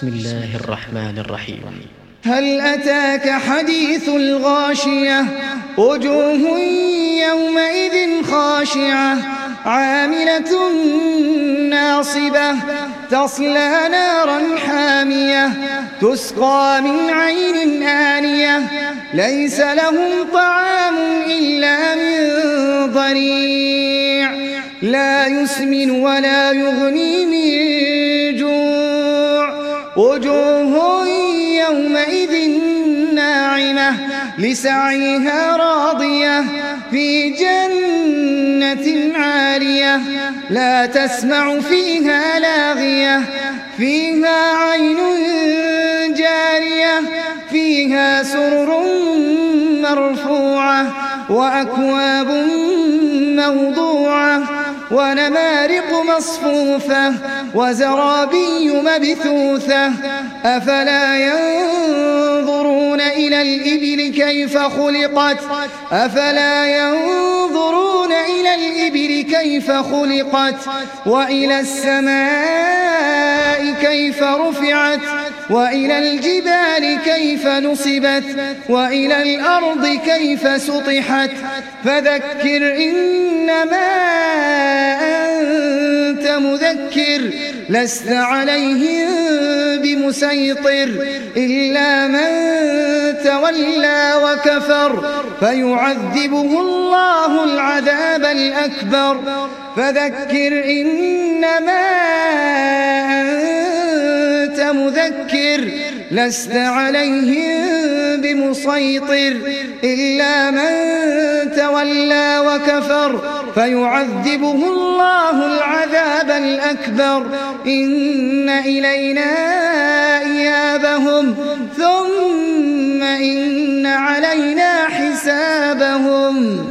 بسم الله الرحمن الرحيم. هل أتاك حديث الغاشية وجوه يومئذ خاشعة عاملة ناصبة تصلى نارا حامية تسقى من عين آنية ليس لهم طعام إلا من ضريع لا يسمن ولا يغني من جوع وجوه يومئذ ناعمة لسعيها راضية في جنة عالية لا تسمع فيها لاغية فيها عين جارية فيها سرر مرفوعة وأكواب موضوعة ونمارق مصفوفة وزرابي مبثوثة أفلا ينظرون إلى الإبل كيف خلقت أفلا ينظرون إلى الإبل كيف خلقت وإلى السماء كيف رفعت وإلى الجبال كيف نصبت وإلى الأرض كيف سطحت فذكر إنما أنت مذكر لست عليهم بمسيطر إلا من تولى وكفر فيعذبه الله العذاب الأكبر فذكر إنما أنت مذكر لست عليهم بمسيطر إلا من تولى وكفر فيعذبه الله العذاب الأكبر إن إلينا إيابهم ثم إن علينا حسابهم.